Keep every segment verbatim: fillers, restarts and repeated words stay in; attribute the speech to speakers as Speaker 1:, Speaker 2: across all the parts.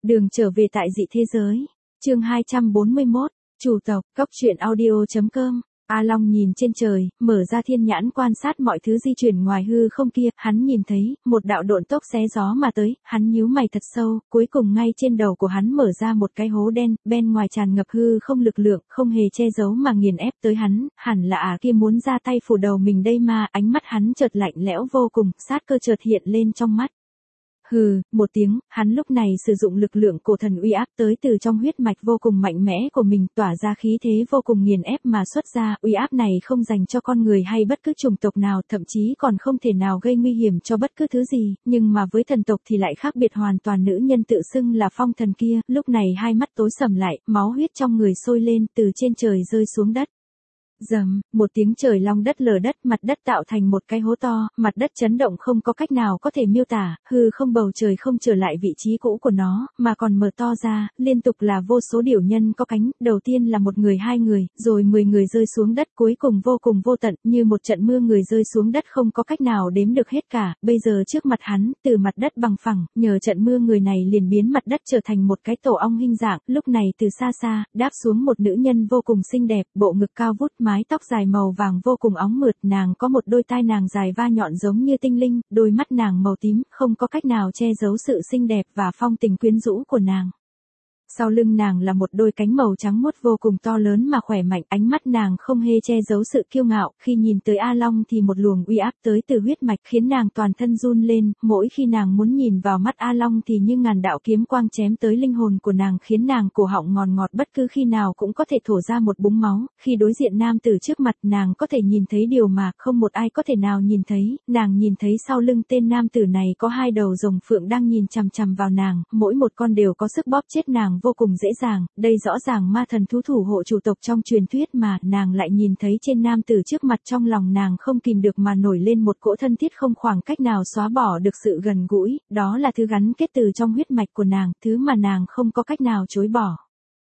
Speaker 1: Đường trở về tại dị thế giới. Chương hai trăm bốn mươi mốt. Chủ tộc, cốc truyện audio.com. A Long nhìn trên trời, mở ra thiên nhãn quan sát mọi thứ di chuyển ngoài hư không kia, hắn nhìn thấy một đạo độn tốc xé gió mà tới, hắn nhíu mày thật sâu, cuối cùng ngay trên đầu của hắn mở ra một cái hố đen, bên ngoài tràn ngập hư không lực lượng, không hề che giấu mà nghiền ép tới hắn, hẳn là à kia muốn ra tay phủ đầu mình đây mà, ánh mắt hắn chợt lạnh lẽo vô cùng, sát cơ chợt hiện lên trong mắt. Hừ, một tiếng, hắn lúc này sử dụng lực lượng cổ thần uy áp tới từ trong huyết mạch vô cùng mạnh mẽ của mình, tỏa ra khí thế vô cùng nghiền ép mà xuất ra, uy áp này không dành cho con người hay bất cứ chủng tộc nào, thậm chí còn không thể nào gây nguy hiểm cho bất cứ thứ gì, nhưng mà với thần tộc thì lại khác biệt hoàn toàn. Nữ nhân tự xưng là phong thần kia, lúc này hai mắt tối sầm lại, máu huyết trong người sôi lên, từ trên trời rơi xuống đất. Rầm, một tiếng trời long đất lở đất, mặt đất tạo thành một cái hố to, mặt đất chấn động không có cách nào có thể miêu tả, hư không bầu trời không trở lại vị trí cũ của nó, mà còn mở to ra, liên tục là vô số điểu nhân có cánh, đầu tiên là một người hai người, rồi mười người rơi xuống đất, cuối cùng vô cùng vô tận, như một trận mưa người rơi xuống đất không có cách nào đếm được hết cả, bây giờ trước mặt hắn, từ mặt đất bằng phẳng, nhờ trận mưa người này liền biến mặt đất trở thành một cái tổ ong hình dạng, lúc này từ xa xa, đáp xuống một nữ nhân vô cùng xinh đẹp, bộ ngực cao vút, mái tóc dài màu vàng vô cùng óng mượt, nàng có một đôi tai nàng dài va nhọn giống như tinh linh, đôi mắt nàng màu tím, không có cách nào che giấu sự xinh đẹp và phong tình quyến rũ của nàng. Sau lưng nàng là một đôi cánh màu trắng muốt vô cùng to lớn mà khỏe mạnh, ánh mắt nàng không hề che giấu sự kiêu ngạo, khi nhìn tới A Long thì một luồng uy áp tới từ huyết mạch khiến nàng toàn thân run lên, mỗi khi nàng muốn nhìn vào mắt A Long thì như ngàn đạo kiếm quang chém tới linh hồn của nàng, khiến nàng cổ họng ngọt ngọt, bất cứ khi nào cũng có thể thổ ra một búng máu, khi đối diện nam tử trước mặt nàng có thể nhìn thấy điều mà không một ai có thể nào nhìn thấy, nàng nhìn thấy sau lưng tên nam tử này có hai đầu rồng phượng đang nhìn chằm chằm vào nàng, mỗi một con đều có sức bóp chết nàng vô cùng dễ dàng, đây rõ ràng ma thần thú thủ hộ chủ tộc trong truyền thuyết mà, nàng lại nhìn thấy trên nam tử trước mặt, trong lòng nàng không kìm được mà nổi lên một cỗ thân thiết không khoảng cách nào xóa bỏ được sự gần gũi, đó là thứ gắn kết từ trong huyết mạch của nàng, thứ mà nàng không có cách nào chối bỏ.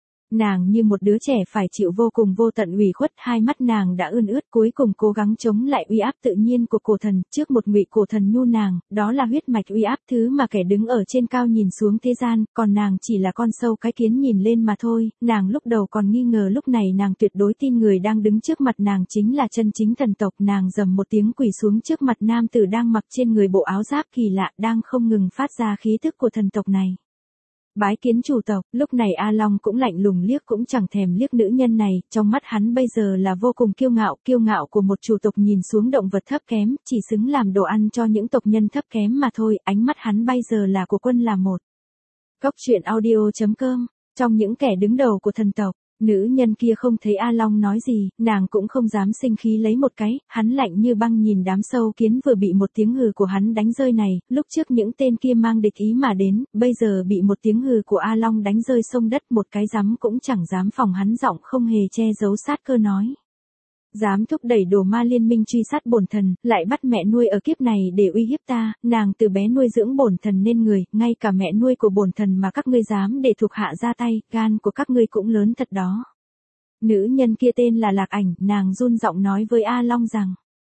Speaker 1: Nàng như một đứa trẻ phải chịu vô cùng vô tận ủy khuất, hai mắt nàng đã ươn ướt, cuối cùng cố gắng chống lại uy áp tự nhiên của cổ thần, trước một ngụy cổ thần nhu nàng, đó là huyết mạch uy áp, thứ mà kẻ đứng ở trên cao nhìn xuống thế gian, còn nàng chỉ là con sâu cái kiến nhìn lên mà thôi, nàng lúc đầu còn nghi ngờ, lúc này nàng tuyệt đối tin người đang đứng trước mặt nàng chính là chân chính thần tộc, nàng rầm một tiếng quỳ xuống trước mặt nam tử đang mặc trên người bộ áo giáp kỳ lạ, đang không ngừng phát ra khí thức của thần tộc này. Bái kiến chủ tộc, lúc này A Long cũng lạnh lùng liếc cũng chẳng thèm liếc nữ nhân này, trong mắt hắn bây giờ là vô cùng kiêu ngạo, kiêu ngạo của một chủ tộc nhìn xuống động vật thấp kém, chỉ xứng làm đồ ăn cho những tộc nhân thấp kém mà thôi, ánh mắt hắn bây giờ là của quân là một. Cốc truyện audio.com, trong những kẻ đứng đầu của thần tộc. Nữ nhân kia không thấy A Long nói gì, nàng cũng không dám sinh khí lấy một cái, hắn lạnh như băng nhìn đám sâu kiến vừa bị một tiếng hừ của hắn đánh rơi này, lúc trước những tên kia mang địch ý mà đến, bây giờ bị một tiếng hừ của A Long đánh rơi sông đất, một cái dám cũng chẳng dám phòng, hắn giọng không hề che giấu sát cơ nói. Dám thúc đẩy đồ ma liên minh truy sát bổn thần, lại bắt mẹ nuôi ở kiếp này để uy hiếp ta, nàng từ bé nuôi dưỡng bổn thần nên người, ngay cả mẹ nuôi của bổn thần mà các ngươi dám để thuộc hạ ra tay, gan của các ngươi cũng lớn thật đó. Nữ nhân kia tên là Lạc Ảnh, nàng run giọng nói với A Long rằng.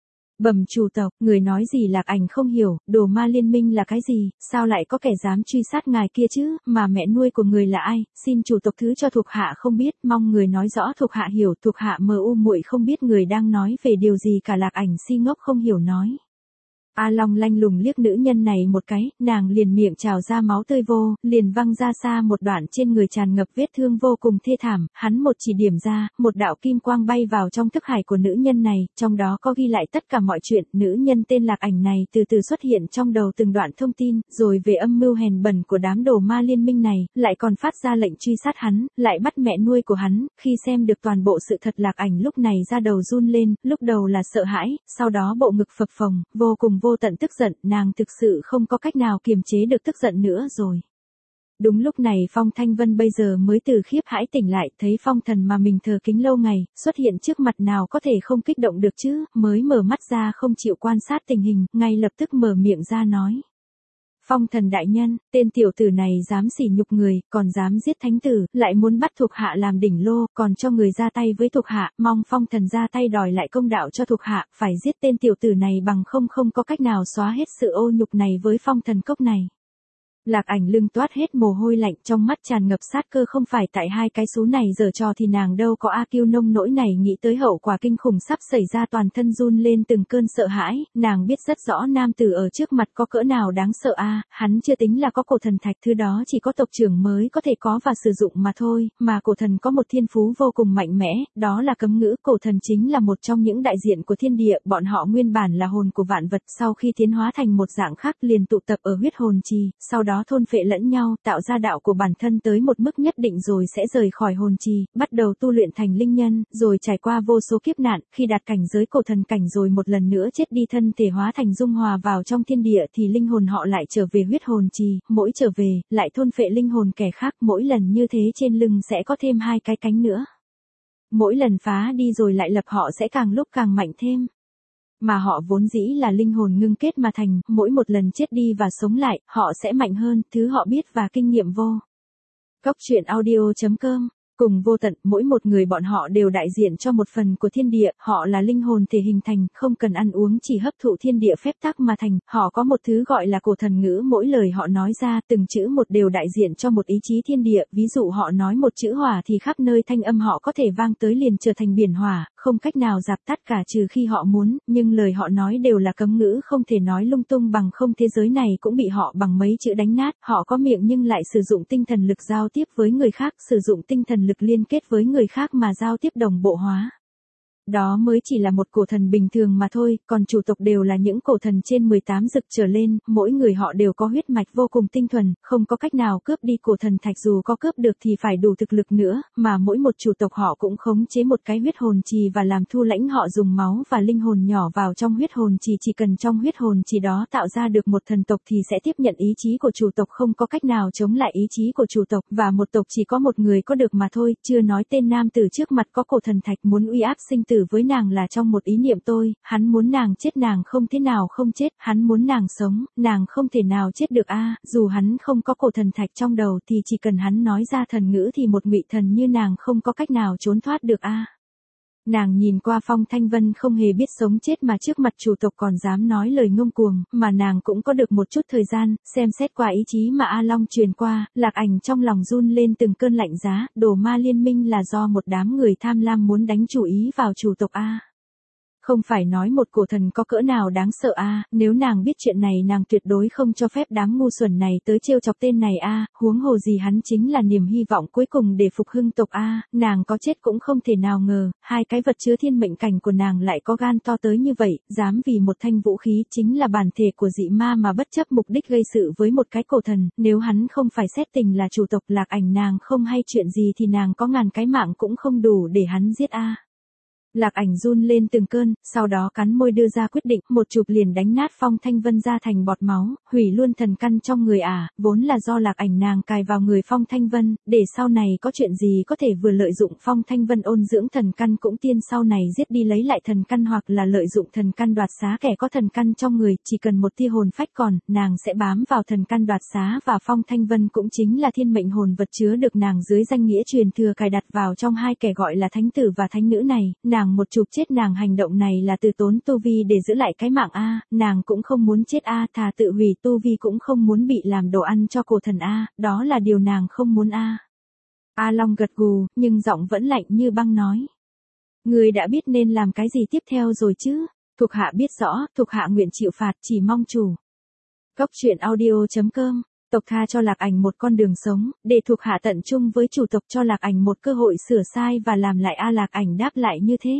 Speaker 1: Bẩm chủ tộc, người nói gì Lạc Ảnh không hiểu, đồ ma liên minh là cái gì, sao lại có kẻ dám truy sát ngài kia chứ, mà mẹ nuôi của người là ai, xin chủ tộc thứ cho thuộc hạ không biết, mong người nói rõ thuộc hạ hiểu, thuộc hạ mờ u muội không biết người đang nói về điều gì cả. Lạc Ảnh si ngốc không hiểu nói. A Long lanh lùng liếc nữ nhân này một cái, nàng liền miệng trào ra máu tươi vô, liền văng ra xa một đoạn, trên người tràn ngập vết thương vô cùng thê thảm, hắn một chỉ điểm ra, một đạo kim quang bay vào trong thức hải của nữ nhân này, trong đó có ghi lại tất cả mọi chuyện, nữ nhân tên Lạc Ảnh này từ từ xuất hiện trong đầu từng đoạn thông tin, rồi về âm mưu hèn bẩn của đám đồ ma liên minh này, lại còn phát ra lệnh truy sát hắn, lại bắt mẹ nuôi của hắn, khi xem được toàn bộ sự thật Lạc Ảnh lúc này ra đầu run lên, lúc đầu là sợ hãi, sau đó bộ ngực phập phồng, vô cùng vô tận tức giận, nàng thực sự không có cách nào kiềm chế được tức giận nữa rồi. Đúng lúc này Phong Thanh Vân bây giờ mới từ khiếp hãi tỉnh lại, thấy phong thần mà mình thờ kính lâu ngày, xuất hiện trước mặt nào có thể không kích động được chứ, mới mở mắt ra không chịu quan sát tình hình, ngay lập tức mở miệng ra nói. Phong thần đại nhân, tên tiểu tử này dám sỉ nhục người, còn dám giết thánh tử, lại muốn bắt thuộc hạ làm đỉnh lô, còn cho người ra tay với thuộc hạ, mong phong thần ra tay đòi lại công đạo cho thuộc hạ, phải giết tên tiểu tử này bằng không không có cách nào xóa hết sự ô nhục này với phong thần cốc này. Lạc Ảnh lưng toát hết mồ hôi lạnh, trong mắt tràn ngập sát cơ, không phải tại hai cái số này giở trò thì nàng đâu có A Kiêu nông nỗi này, nghĩ tới hậu quả kinh khủng sắp xảy ra toàn thân run lên từng cơn sợ hãi, nàng biết rất rõ nam tử ở trước mặt có cỡ nào đáng sợ a, hắn chưa tính là có cổ thần thạch, thứ đó chỉ có tộc trưởng mới có thể có và sử dụng mà thôi, mà cổ thần có một thiên phú vô cùng mạnh mẽ, đó là cấm ngữ, cổ thần chính là một trong những đại diện của thiên địa, bọn họ nguyên bản là hồn của vạn vật, sau khi tiến hóa thành một dạng khác liền tụ tập ở huyết hồn trì, sau đó thôn phệ lẫn nhau, tạo ra đạo của bản thân tới một mức nhất định rồi sẽ rời khỏi hồn trì, bắt đầu tu luyện thành linh nhân, rồi trải qua vô số kiếp nạn, khi đạt cảnh giới cổ thần cảnh rồi một lần nữa chết đi, thân thể hóa thành dung hòa vào trong thiên địa thì linh hồn họ lại trở về huyết hồn trì, mỗi trở về, lại thôn phệ linh hồn kẻ khác, mỗi lần như thế trên lưng sẽ có thêm hai cái cánh nữa. Mỗi lần phá đi rồi lại lập họ sẽ càng lúc càng mạnh thêm. Mà họ vốn dĩ là linh hồn ngưng kết mà thành, mỗi một lần chết đi và sống lại, họ sẽ mạnh hơn, thứ họ biết và kinh nghiệm vô. Cốc truyện audio chấm com. Cùng vô tận, mỗi một người bọn họ đều đại diện cho một phần của thiên địa, họ là linh hồn thể hình thành, không cần ăn uống chỉ hấp thụ thiên địa phép tắc mà thành, họ có một thứ gọi là cổ thần ngữ, mỗi lời họ nói ra, từng chữ một đều đại diện cho một ý chí thiên địa, ví dụ họ nói một chữ hỏa thì khắp nơi thanh âm họ có thể vang tới liền trở thành biển hỏa, không cách nào dập tắt cả trừ khi họ muốn, nhưng lời họ nói đều là cấm ngữ, không thể nói lung tung, bằng không thế giới này cũng bị họ bằng mấy chữ đánh nát, họ có miệng nhưng lại sử dụng tinh thần lực giao tiếp với người khác, sử dụng tinh thần lực liên kết với người khác mà giao tiếp đồng bộ hóa. Đó mới chỉ là một cổ thần bình thường mà thôi, còn chủ tộc đều là những cổ thần trên mười tám dực trở lên, mỗi người họ đều có huyết mạch vô cùng tinh thuần, không có cách nào cướp đi cổ thần thạch, dù có cướp được thì phải đủ thực lực nữa, mà mỗi một chủ tộc họ cũng khống chế một cái huyết hồn trì và làm thu lãnh, họ dùng máu và linh hồn nhỏ vào trong huyết hồn trì, chỉ cần trong huyết hồn trì đó tạo ra được một thần tộc thì sẽ tiếp nhận ý chí của chủ tộc, không có cách nào chống lại ý chí của chủ tộc, và một tộc chỉ có một người có được mà thôi, chưa nói tên nam tử trước mặt có cổ thần thạch muốn uy áp sinh tử với nàng là trong một ý niệm tôi, hắn muốn nàng chết nàng không thế nào không chết, hắn muốn nàng sống, nàng không thể nào chết được a, dù hắn không có cổ thần thạch trong đầu thì chỉ cần hắn nói ra thần ngữ thì một ngụy thần như nàng không có cách nào trốn thoát được a. Nàng nhìn qua Phong Thanh Vân không hề biết sống chết mà trước mặt chủ tộc còn dám nói lời ngông cuồng, mà nàng cũng có được một chút thời gian, xem xét qua ý chí mà A Long truyền qua, Lạc Ảnh trong lòng run lên từng cơn lạnh giá, đồ ma liên minh là do một đám người tham lam muốn đánh chủ ý vào chủ tộc a. Không phải nói một cổ thần có cỡ nào đáng sợ a, nếu nàng biết chuyện này nàng tuyệt đối không cho phép đám ngu xuẩn này tới trêu chọc tên này a, huống hồ gì hắn chính là niềm hy vọng cuối cùng để phục hưng tộc a, nàng có chết cũng không thể nào ngờ, hai cái vật chứa thiên mệnh cảnh của nàng lại có gan to tới như vậy, dám vì một thanh vũ khí chính là bản thể của dị ma mà bất chấp mục đích gây sự với một cái cổ thần, nếu hắn không phải xét tình là chủ tộc Lạc Ảnh nàng không hay chuyện gì thì nàng có ngàn cái mạng cũng không đủ để hắn giết a. Lạc Ảnh run lên từng cơn, sau đó cắn môi đưa ra quyết định, một chụp liền đánh nát Phong Thanh Vân ra thành bọt máu, hủy luôn thần căn trong người ả, vốn là do Lạc Ảnh nàng cài vào người Phong Thanh Vân, để sau này có chuyện gì có thể vừa lợi dụng Phong Thanh Vân ôn dưỡng thần căn cũng tiên sau này giết đi lấy lại thần căn hoặc là lợi dụng thần căn đoạt xá kẻ có thần căn trong người, chỉ cần một tia hồn phách còn, nàng sẽ bám vào thần căn đoạt xá và Phong Thanh Vân cũng chính là thiên mệnh hồn vật chứa được nàng dưới danh nghĩa truyền thừa cài đặt vào trong hai kẻ gọi là thánh tử và thánh nữ này, nàng một chụp chết nàng hành động này là từ tốn tu vi để giữ lại cái mạng a, nàng cũng không muốn chết a, thà tự hủy tu vi cũng không muốn bị làm đồ ăn cho cổ thần a, đó là điều nàng không muốn a. A Long gật gù, nhưng giọng vẫn lạnh như băng nói: "Ngươi đã biết nên làm cái gì tiếp theo rồi chứ? Thuộc hạ biết rõ, thuộc hạ nguyện chịu phạt, chỉ mong chủ." Cốc truyện audio chấm com. Tộc tha cho Lạc Ảnh một con đường sống, để thuộc hạ tận chung với chủ tộc, cho Lạc Ảnh một cơ hội sửa sai và làm lại a. Lạc Ảnh đáp lại như thế.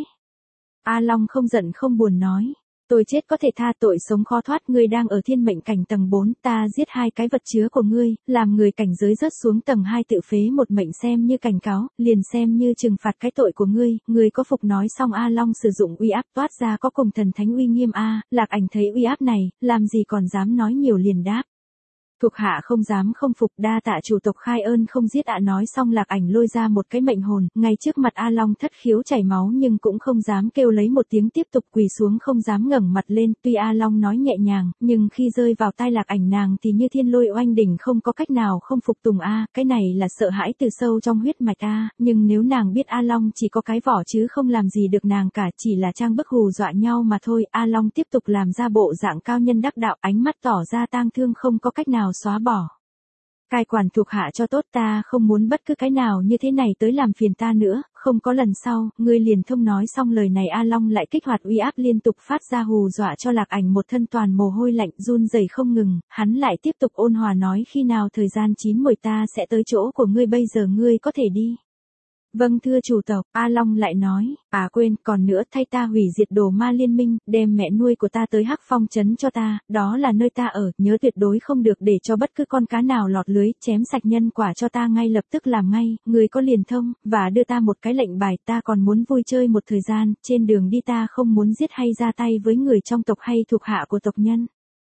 Speaker 1: A Long không giận không buồn nói: "Tôi chết có thể tha, tội sống khó thoát, ngươi đang ở thiên mệnh cảnh tầng bốn, ta giết hai cái vật chứa của ngươi, làm người cảnh giới rớt xuống tầng hai tự phế một mệnh xem như cảnh cáo, liền xem như trừng phạt cái tội của ngươi, ngươi có phục?" Nói xong A Long sử dụng uy áp toát ra có cùng thần thánh uy nghiêm a, Lạc Ảnh thấy uy áp này, làm gì còn dám nói nhiều liền đáp: "Thuộc hạ không dám không phục, đa tạ chủ tộc khai ơn không giết ạ." Nói xong Lạc Ảnh lôi ra một cái mệnh hồn, ngay trước mặt A Long thất khiếu chảy máu nhưng cũng không dám kêu lấy một tiếng, tiếp tục quỳ xuống không dám ngẩng mặt lên, tuy A Long nói nhẹ nhàng, nhưng khi rơi vào tai Lạc Ảnh nàng thì như thiên lôi oanh đỉnh, không có cách nào không phục tùng a, cái này là sợ hãi từ sâu trong huyết mạch a, nhưng nếu nàng biết A Long chỉ có cái vỏ chứ không làm gì được nàng cả, chỉ là trang bức hù dọa nhau mà thôi, A Long tiếp tục làm ra bộ dạng cao nhân đắc đạo, ánh mắt tỏ ra tang thương không có cách nào xóa bỏ. Cai quản thuộc hạ cho tốt, ta không muốn bất cứ cái nào như thế này tới làm phiền ta nữa, không có lần sau. Ngươi liền thông. Nói xong lời này A Long lại kích hoạt uy áp liên tục phát ra, hù dọa cho Lạc Ảnh một thân toàn mồ hôi lạnh, run rẩy không ngừng. Hắn lại tiếp tục ôn hòa nói, khi nào thời gian chín muồi ta sẽ tới chỗ của ngươi, bây giờ ngươi có thể đi. Vâng thưa chủ tộc. A Long lại nói, à quên, còn nữa, thay ta hủy diệt đồ ma liên minh, đem mẹ nuôi của ta tới Hắc Phong trấn cho ta, đó là nơi ta ở, nhớ tuyệt đối không được để cho bất cứ con cá nào lọt lưới, chém sạch nhân quả cho ta ngay lập tức làm ngay. Người có liền thông, và đưa ta một cái lệnh bài, ta còn muốn vui chơi một thời gian, trên đường đi ta không muốn giết hay ra tay với người trong tộc hay thuộc hạ của tộc nhân.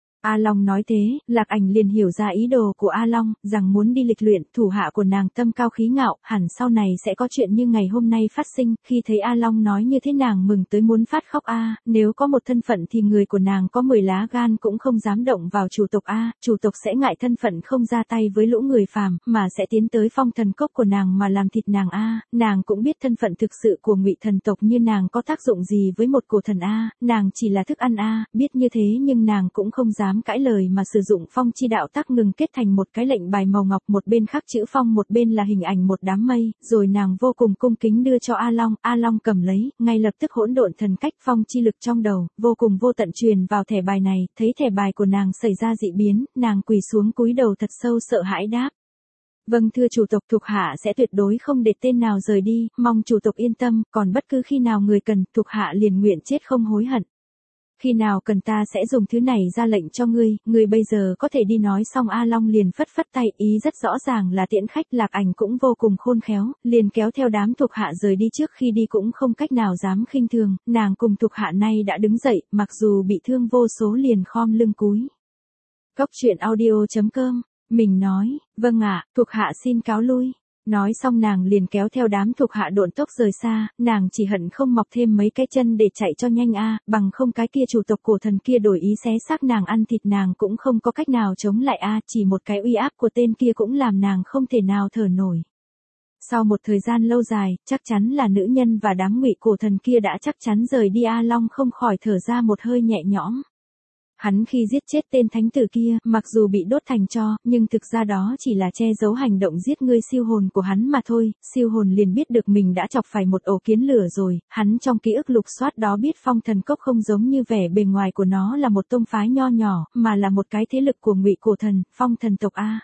Speaker 1: A Long nói thế, Lạc Ảnh liền hiểu ra ý đồ của A Long, rằng muốn đi lịch luyện. Thủ hạ của nàng tâm cao khí ngạo, hẳn sau này sẽ có chuyện như ngày hôm nay phát sinh. Khi thấy A Long nói như thế, nàng mừng tới muốn phát khóc. A, nếu có một thân phận thì người của nàng có mười lá gan cũng không dám động vào chủ tộc. A, chủ tộc sẽ ngại thân phận không ra tay với lũ người phàm, mà sẽ tiến tới phong thần cốc của nàng mà làm thịt nàng. A, nàng cũng biết thân phận thực sự của Ngụy thần tộc như nàng có tác dụng gì với một cổ thần. A, nàng chỉ là thức ăn. A, biết như thế nhưng nàng cũng không dám cãi lời mà sử dụng phong chi đạo tác ngừng kết thành một cái lệnh bài màu ngọc, một bên khắc chữ phong, một bên là hình ảnh một đám mây, rồi nàng vô cùng cung kính đưa cho A Long. A Long cầm lấy, ngay lập tức hỗn độn thần cách phong chi lực trong đầu vô cùng vô tận truyền vào thẻ bài này. Thấy thẻ bài của nàng xảy ra dị biến, nàng quỳ xuống cúi đầu thật sâu, sợ hãi đáp, vâng thưa chủ tộc, thuộc hạ sẽ tuyệt đối không để tên nào rời đi, mong chủ tộc yên tâm, còn bất cứ khi nào người cần, thuộc hạ liền nguyện chết không hối hận. Khi nào cần ta sẽ dùng thứ này ra lệnh cho ngươi, ngươi bây giờ có thể đi. Nói xong A Long liền phất phất tay, ý rất rõ ràng là tiễn khách. Lạc Ảnh cũng vô cùng khôn khéo, liền kéo theo đám thuộc hạ rời đi. Trước khi đi cũng không cách nào dám khinh thường, nàng cùng thuộc hạ nay đã đứng dậy, mặc dù bị thương vô số liền khom lưng cúi. Góc truyện audio chấm com, mình nói, vâng ạ, thuộc hạ xin cáo lui. Nói xong nàng liền kéo theo đám thuộc hạ độn tốc rời xa, nàng chỉ hận không mọc thêm mấy cái chân để chạy cho nhanh. A, bằng không cái kia chủ tộc cổ thần kia đổi ý xé xác nàng ăn thịt, nàng cũng không có cách nào chống lại. A, chỉ một cái uy áp của tên kia cũng làm nàng không thể nào thở nổi. Sau một thời gian lâu dài, chắc chắn là nữ nhân và đám Ngụy cổ thần kia đã chắc chắn rời đi. A Long không khỏi thở ra một hơi nhẹ nhõm. Hắn khi giết chết tên thánh tử kia, mặc dù bị đốt thành tro, nhưng thực ra đó chỉ là che giấu hành động giết ngươi siêu hồn của hắn mà thôi. Siêu hồn liền biết được mình đã chọc phải một ổ kiến lửa rồi. Hắn trong ký ức lục soát đó biết phong thần cốc không giống như vẻ bề ngoài của nó là một tông phái nho nhỏ, mà là một cái thế lực của Ngụy cổ thần, phong thần tộc. A,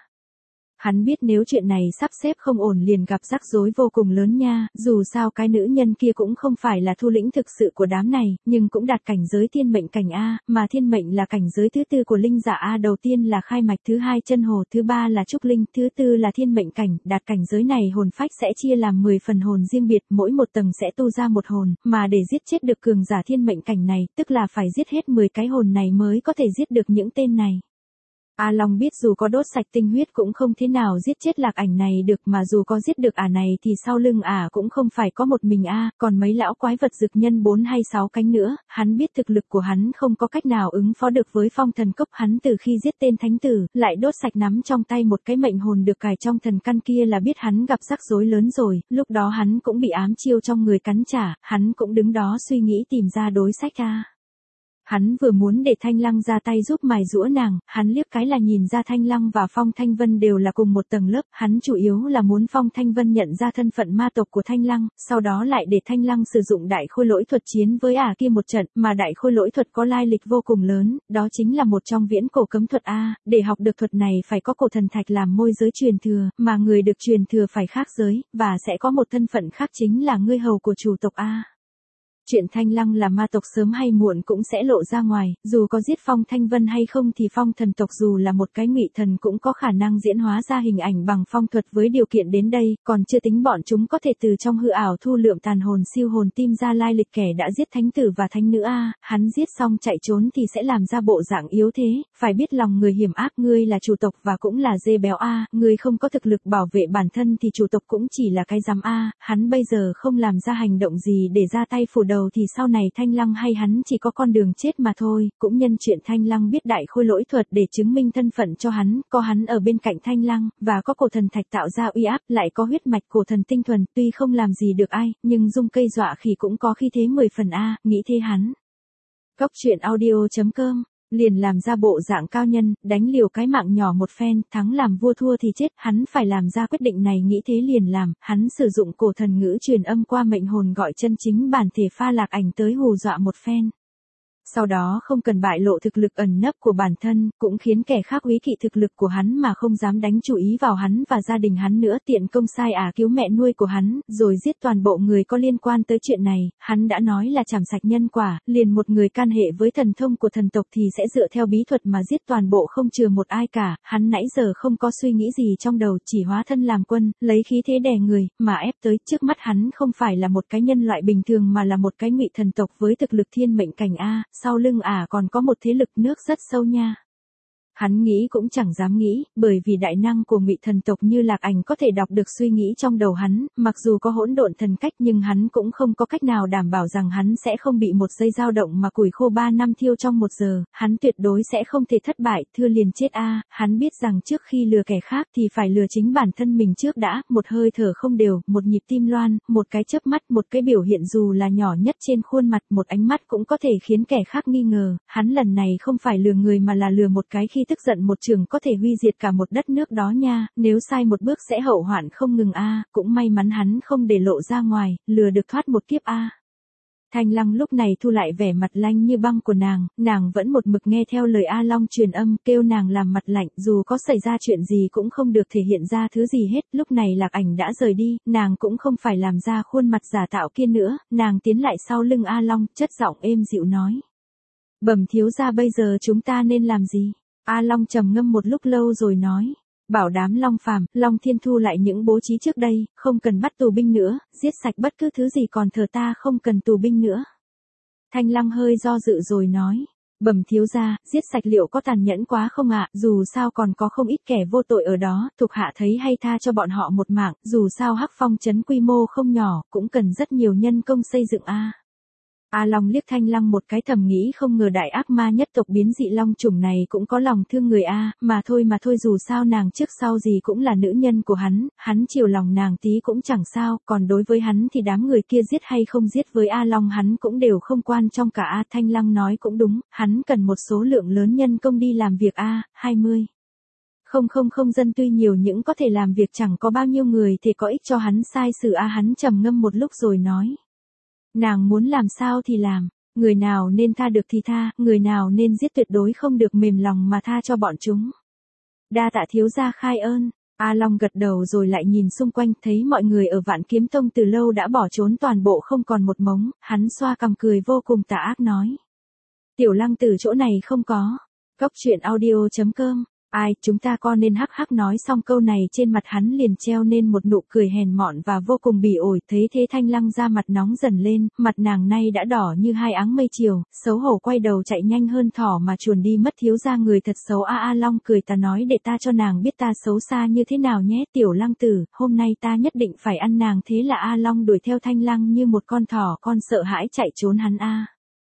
Speaker 1: hắn biết nếu chuyện này sắp xếp không ổn liền gặp rắc rối vô cùng lớn nha. Dù sao cái nữ nhân kia cũng không phải là thủ lĩnh thực sự của đám này, nhưng cũng đạt cảnh giới thiên mệnh cảnh. A, mà thiên mệnh là cảnh giới thứ tư của linh giả. A, đầu tiên là khai mạch, thứ hai chân hồ, thứ ba là trúc linh, thứ tư là thiên mệnh cảnh. Đạt cảnh giới này hồn phách sẽ chia làm mười phần hồn riêng biệt, mỗi một tầng sẽ tu ra một hồn, mà để giết chết được cường giả thiên mệnh cảnh này, tức là phải giết hết mười cái hồn này mới có thể giết được những tên này. A Long biết dù có đốt sạch tinh huyết cũng không thế nào giết chết Lạc Ảnh này được, mà dù có giết được ả này thì sau lưng ả cũng không phải có một mình A, còn mấy lão quái vật dực nhân bốn hay sáu cánh nữa. Hắn biết thực lực của hắn không có cách nào ứng phó được với phong thần cốc. Hắn từ khi giết tên thánh tử, lại đốt sạch nắm trong tay một cái mệnh hồn được cài trong thần căn kia là biết hắn gặp rắc rối lớn rồi. Lúc đó hắn cũng bị ám chiêu trong người cắn trả, hắn cũng đứng đó suy nghĩ tìm ra đối sách. A, hắn vừa muốn để Thanh Lăng ra tay giúp mài giũa nàng, hắn liếc cái là nhìn ra Thanh Lăng và Phong Thanh Vân đều là cùng một tầng lớp. Hắn chủ yếu là muốn Phong Thanh Vân nhận ra thân phận ma tộc của Thanh Lăng, sau đó lại để Thanh Lăng sử dụng đại khôi lỗi thuật chiến với ả kia một trận, mà đại khôi lỗi thuật có lai lịch vô cùng lớn, đó chính là một trong viễn cổ cấm thuật. A, để học được thuật này phải có cổ thần thạch làm môi giới truyền thừa, mà người được truyền thừa phải khác giới, và sẽ có một thân phận khác, chính là ngươi hầu của chủ tộc. A, chuyện Thanh Lăng là ma tộc sớm hay muộn cũng sẽ lộ ra ngoài, dù có giết Phong Thanh Vân hay không thì Phong thần tộc dù là một cái Ngụy thần cũng có khả năng diễn hóa ra hình ảnh bằng phong thuật với điều kiện đến đây, còn chưa tính bọn chúng có thể từ trong hư ảo thu lượm tàn hồn siêu hồn tìm ra lai lịch kẻ đã giết thánh tử và thánh nữ. A, hắn giết xong chạy trốn thì sẽ làm ra bộ dạng yếu thế, phải biết lòng người hiểm ác, ngươi là chủ tộc và cũng là dê béo. A, ngươi không có thực lực bảo vệ bản thân thì chủ tộc cũng chỉ là cái rắm. A, hắn bây giờ không làm ra hành động gì để ra tay phủ đầu thì sau này Thanh Lăng hay hắn chỉ có con đường chết mà thôi. Cũng nhân chuyện Thanh Lăng biết đại khôi lỗi thuật để chứng minh thân phận cho hắn, có hắn ở bên cạnh Thanh Lăng, và có cổ thần thạch tạo ra uy áp, lại có huyết mạch cổ thần tinh thuần, tuy không làm gì được ai, nhưng dung cây dọa khỉ cũng có khí thế mười phần. A, nghĩ thế hắn. Góc truyện audio chấm com Liền làm ra bộ dạng cao nhân, đánh liều cái mạng nhỏ một phen, thắng làm vua thua thì chết, hắn phải làm ra quyết định này nghĩ thế liền làm, hắn sử dụng cổ thần ngữ truyền âm qua mệnh hồn gọi chân chính bản thể Pha Lạc Ảnh tới hù dọa một phen. Sau đó không cần bại lộ thực lực ẩn nấp của bản thân, cũng khiến kẻ khác úy kỵ thực lực của hắn mà không dám đánh chú ý vào hắn và gia đình hắn nữa, tiện công sai ả cứu mẹ nuôi của hắn, rồi giết toàn bộ người có liên quan tới chuyện này, hắn đã nói là chảm sạch nhân quả, liền một người can hệ với thần thông của thần tộc thì sẽ dựa theo bí thuật mà giết toàn bộ không chừa một ai cả, hắn nãy giờ không có suy nghĩ gì trong đầu, chỉ hóa thân làm quân, lấy khí thế đè người, mà ép tới, trước mắt hắn không phải là một cái nhân loại bình thường mà là một cái ngụy thần tộc với thực lực thiên mệnh cảnh A. Sau lưng ả à còn có một thế lực nước rất sâu nha. Hắn nghĩ cũng chẳng dám nghĩ, bởi vì đại năng của ngụy thần tộc như Lạc Ảnh có thể đọc được suy nghĩ trong đầu hắn, mặc dù có hỗn độn thần cách nhưng hắn cũng không có cách nào đảm bảo rằng hắn sẽ không bị một giây dao động mà củi khô ba năm thiêu trong một giờ, hắn tuyệt đối sẽ không thể thất bại, thưa liền chết a. Hắn biết rằng trước khi lừa kẻ khác thì phải lừa chính bản thân mình trước đã, một hơi thở không đều, một nhịp tim loan, một cái chớp mắt, một cái biểu hiện dù là nhỏ nhất trên khuôn mặt, một ánh mắt cũng có thể khiến kẻ khác nghi ngờ, hắn lần này không phải lừa người mà là lừa một cái khi tức giận một trường có thể huy diệt cả một đất nước đó nha, nếu sai một bước sẽ hậu hoạn không ngừng a, cũng may mắn hắn không để lộ ra ngoài, lừa được thoát một kiếp a. Thanh Lăng lúc này thu lại vẻ mặt lanh như băng của nàng, nàng vẫn một mực nghe theo lời A Long truyền âm, kêu nàng làm mặt lạnh, dù có xảy ra chuyện gì cũng không được thể hiện ra thứ gì hết, lúc này Lạc Ảnh đã rời đi, nàng cũng không phải làm ra khuôn mặt giả tạo kia nữa, nàng tiến lại sau lưng A Long, chất giọng êm dịu nói. Bẩm thiếu gia bây giờ chúng ta nên làm gì? A Long trầm ngâm một lúc lâu rồi nói, bảo đám Long Phàm, Long Thiên thu lại những bố trí trước đây, không cần bắt tù binh nữa, giết sạch bất cứ thứ gì còn thừa ta không cần tù binh nữa. Thanh Lăng hơi do dự rồi nói, bẩm thiếu gia, giết sạch liệu có tàn nhẫn quá không ạ, dù sao còn có không ít kẻ vô tội ở đó, thuộc hạ thấy hay tha cho bọn họ một mạng, dù sao Hắc Phong trấn quy mô không nhỏ, cũng cần rất nhiều nhân công xây dựng a. A Long liếc Thanh Lăng một cái thầm nghĩ không ngờ đại ác ma nhất tộc biến dị long trùng này cũng có lòng thương người a, mà thôi mà thôi dù sao nàng trước sau gì cũng là nữ nhân của hắn, hắn chiều lòng nàng tí cũng chẳng sao, còn đối với hắn thì đám người kia giết hay không giết với A Long hắn cũng đều không quan trọng cả a. Thanh Lăng nói cũng đúng, hắn cần một số lượng lớn nhân công đi làm việc a, hai mươi. Không không không dân tuy nhiều những có thể làm việc chẳng có bao nhiêu người thì có ích cho hắn sai sự a. Hắn trầm ngâm một lúc rồi nói. Nàng muốn làm sao thì làm, người nào nên tha được thì tha, người nào nên giết tuyệt đối không được mềm lòng mà tha cho bọn chúng. Đa tạ thiếu gia khai ơn, A Long gật đầu rồi lại nhìn xung quanh thấy mọi người ở Vạn Kiếm Tông từ lâu đã bỏ trốn toàn bộ không còn một mống, hắn xoa cằm cười vô cùng tà ác nói. Tiểu Lăng từ chỗ này không có, cốc truyện audio chấm com. Ai, chúng ta có nên hắc hắc nói xong câu này trên mặt hắn liền treo nên một nụ cười hèn mọn và vô cùng bỉ ổi, thấy thế Thanh Lăng ra mặt nóng dần lên, mặt nàng nay đã đỏ như hai áng mây chiều, xấu hổ quay đầu chạy nhanh hơn thỏ mà chuồn đi mất. Thiếu gia người thật xấu a. A Long cười ta nói để ta cho nàng biết ta xấu xa như thế nào nhé. Tiểu Lăng tử, hôm nay ta nhất định phải ăn nàng. Thế là A Long đuổi theo Thanh Lăng như một con thỏ con sợ hãi chạy trốn hắn a.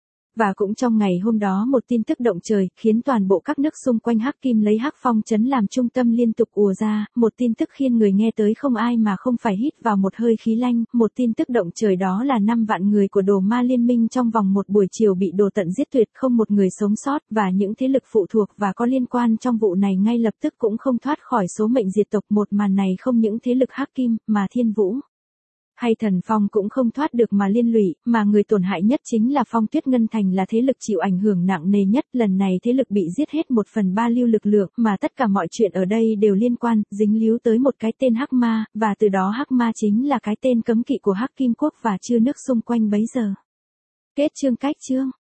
Speaker 1: Và cũng trong ngày hôm đó một tin tức động trời, khiến toàn bộ các nước xung quanh Hắc Kim lấy Hắc Phong trấn làm trung tâm liên tục ùa ra, một tin tức khiến người nghe tới không ai mà không phải hít vào một hơi khí lanh, một tin tức động trời đó là năm vạn người của Đồ Ma Liên minh trong vòng một buổi chiều bị đồ tận giết tuyệt, không một người sống sót, và những thế lực phụ thuộc và có liên quan trong vụ này ngay lập tức cũng không thoát khỏi số mệnh diệt tộc. Một màn này không những thế lực Hắc Kim, mà Thiên Vũ hay Thần Phong cũng không thoát được mà liên lụy, mà người tổn hại nhất chính là Phong Tuyết Ngân Thành là thế lực chịu ảnh hưởng nặng nề nhất, lần này thế lực bị giết hết một phần ba lưu lực lượng, mà tất cả mọi chuyện ở đây đều liên quan, dính líu tới một cái tên Hắc Ma, và từ đó Hắc Ma chính là cái tên cấm kỵ của Hắc Kim Quốc và chư nước xung quanh bấy giờ. Kết chương cách chương.